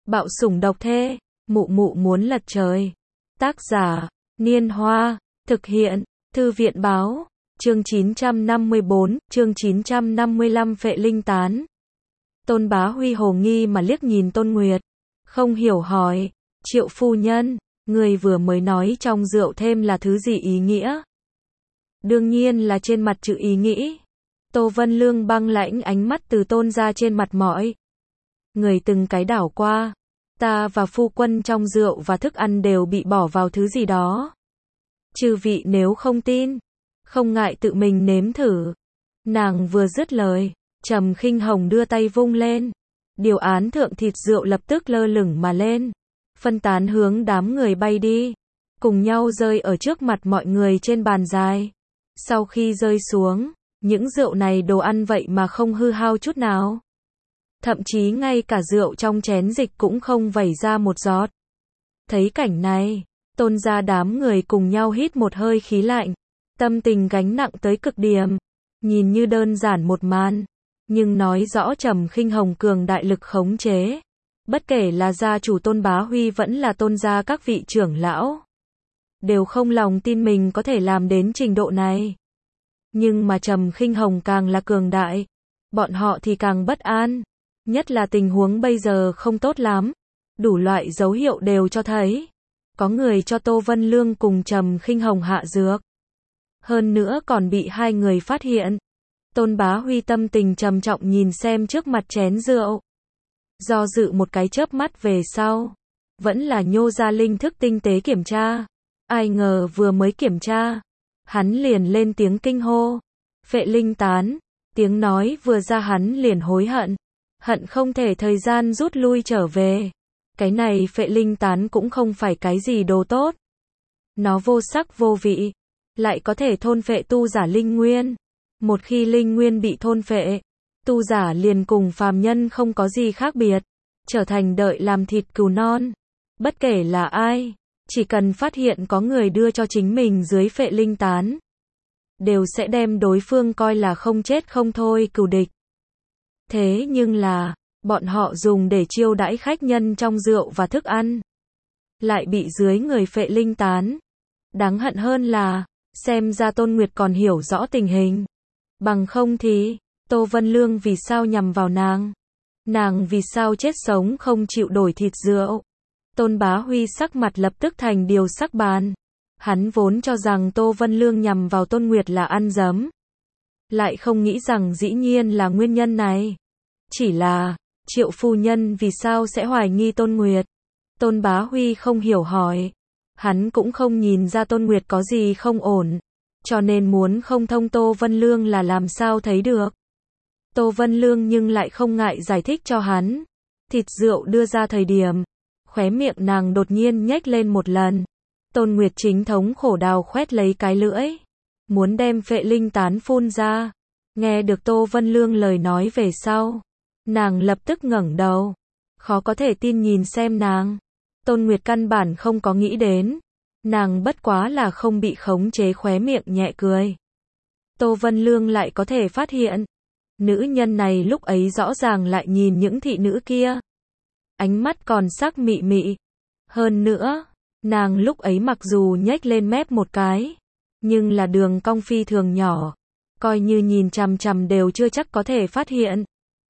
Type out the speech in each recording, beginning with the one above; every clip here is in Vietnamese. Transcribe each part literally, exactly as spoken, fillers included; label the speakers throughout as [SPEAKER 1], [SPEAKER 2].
[SPEAKER 1] Bạo sủng độc thê, mụ mụ muốn lật trời. Tác giả, Niên Hoa, thực hiện, Thư viện Báo, chương chín trăm năm mươi bốn, chương chín trăm năm mươi lăm Phệ Linh Tán. Tôn Bá Huy hồ nghi mà liếc nhìn Tôn Nguyệt, không hiểu hỏi, Triệu phu nhân, người vừa mới nói trong rượu thêm là thứ gì ý nghĩa? Đương nhiên là trên mặt chữ ý nghĩ. Tô Vân Lương băng lãnh ánh mắt từ Tôn ra trên mặt mọi người từng cái đảo qua. Ta và phu quân trong rượu và thức ăn đều bị bỏ vào thứ gì đó. Chư vị nếu không tin, không ngại tự mình nếm thử. Nàng vừa dứt lời, Trầm Khinh Hồng đưa tay vung lên. Điều án thượng thịt rượu lập tức lơ lửng mà lên, phân tán hướng đám người bay đi, cùng nhau rơi ở trước mặt mọi người trên bàn dài. Sau khi rơi xuống, những rượu này đồ ăn vậy mà không hư hao chút nào. Thậm chí ngay cả rượu trong chén dịch cũng không vẩy ra một giọt. Thấy cảnh này, Tôn gia đám người cùng nhau hít một hơi khí lạnh, tâm tình gánh nặng tới cực điểm. Nhìn như đơn giản một màn, nhưng nói rõ Trầm Khinh Hồng cường đại lực khống chế. Bất kể là gia chủ Tôn Bá Huy vẫn là Tôn gia các vị trưởng lão, đều không lòng tin mình có thể làm đến trình độ này. Nhưng mà Trầm Khinh Hồng càng là cường đại, bọn họ thì càng bất an. Nhất là tình huống bây giờ không tốt lắm. Đủ loại dấu hiệu đều cho thấy có người cho Tô Vân Lương cùng Trầm Khinh Hồng hạ dược. Hơn nữa còn bị hai người phát hiện. Tôn Bá Huy tâm tình trầm trọng nhìn xem trước mặt chén rượu. Do dự một cái chớp mắt về sau, vẫn là nhô ra linh thức tinh tế kiểm tra. Ai ngờ vừa mới kiểm tra, hắn liền lên tiếng kinh hô. Phệ linh tán. Tiếng nói vừa ra hắn liền hối hận. Hận không thể thời gian rút lui trở về. Cái này phệ linh tán cũng không phải cái gì đồ tốt. Nó vô sắc vô vị, lại có thể thôn phệ tu giả linh nguyên. Một khi linh nguyên bị thôn phệ, tu giả liền cùng phàm nhân không có gì khác biệt, trở thành đợi làm thịt cừu non. Bất kể là ai, chỉ cần phát hiện có người đưa cho chính mình dưới phệ linh tán, đều sẽ đem đối phương coi là không chết không thôi cừu địch. Thế nhưng là, bọn họ dùng để chiêu đãi khách nhân trong rượu và thức ăn, lại bị dưới người phệ linh tán. Đáng hận hơn là, xem ra Tôn Nguyệt còn hiểu rõ tình hình. Bằng không thì, Tô Vân Lương vì sao nhằm vào nàng? Nàng vì sao chết sống không chịu đổi thịt rượu? Tôn Bá Huy sắc mặt lập tức thành điều sắc bàn. Hắn vốn cho rằng Tô Vân Lương nhằm vào Tôn Nguyệt là ăn dấm. Lại không nghĩ rằng dĩ nhiên là nguyên nhân này. Chỉ là, Triệu phu nhân vì sao sẽ hoài nghi Tôn Nguyệt? Tôn Bá Huy không hiểu hỏi. Hắn cũng không nhìn ra Tôn Nguyệt có gì không ổn, cho nên muốn không thông Tô Vân Lương là làm sao thấy được. Tô Vân Lương nhưng lại không ngại giải thích cho hắn. Thịt rượu đưa ra thời điểm, khóe miệng nàng đột nhiên nhếch lên một lần. Tôn Nguyệt chính thống khổ đào khoét lấy cái lưỡi, muốn đem phệ linh tán phun ra. Nghe được Tô Vân Lương lời nói về sau, nàng lập tức ngẩng đầu, khó có thể tin nhìn xem nàng. Tôn Nguyệt căn bản không có nghĩ đến, nàng bất quá là không bị khống chế, khóe miệng nhẹ cười. Tô Vân Lương lại có thể phát hiện, nữ nhân này lúc ấy rõ ràng lại nhìn những thị nữ kia, ánh mắt còn sắc mị mị. Hơn nữa, nàng lúc ấy mặc dù nhếch lên mép một cái, nhưng là đường cong phi thường nhỏ, coi như nhìn chằm chằm đều chưa chắc có thể phát hiện.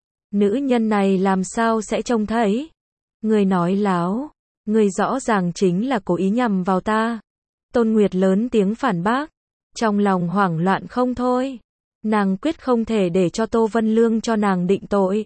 [SPEAKER 1] Nữ nhân này làm sao sẽ trông thấy? Người nói láo, người rõ ràng chính là cố ý nhằm vào ta. Tôn Nguyệt lớn tiếng phản bác, trong lòng hoảng loạn không thôi. Nàng quyết không thể để cho Tô Vân Lương cho nàng định tội.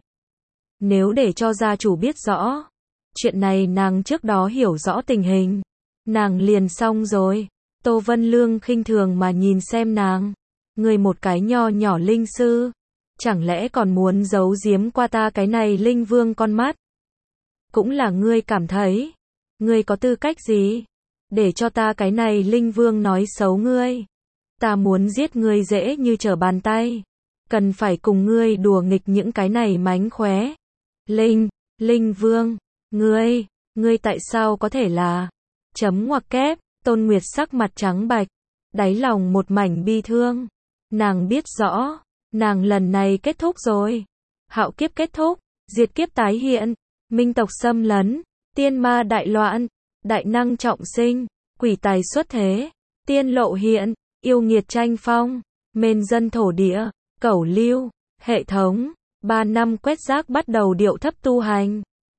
[SPEAKER 1] Nếu để cho gia chủ biết rõ chuyện này, nàng trước đó hiểu rõ tình hình, nàng liền xong rồi. Tô Vân Lương khinh thường mà nhìn xem nàng. Người một cái nho nhỏ linh sư, chẳng lẽ còn muốn giấu giếm qua ta cái này linh vương con mắt? Cũng là ngươi cảm thấy, ngươi có tư cách gì để cho ta cái này linh vương nói xấu ngươi? Ta muốn giết ngươi dễ như trở bàn tay, cần phải cùng ngươi đùa nghịch những cái này mánh khóe. Linh, linh vương, ngươi, ngươi tại sao có thể là? Chấm ngoặc kép. Tôn Nguyệt sắc mặt trắng bạch, đáy lòng một mảnh bi thương. Nàng biết rõ, nàng lần này kết thúc rồi. Hạo kiếp kết thúc, diệt kiếp tái hiện. minh tộc xâm lấn, tiên ma đại loạn, đại năng trọng sinh, quỷ tài xuất thế, tiên lộ hiện, yêu nghiệt tranh phong, mên dân thổ địa, cẩu lưu, hệ thống, ba năm quét rác bắt đầu điệu thấp tu hành.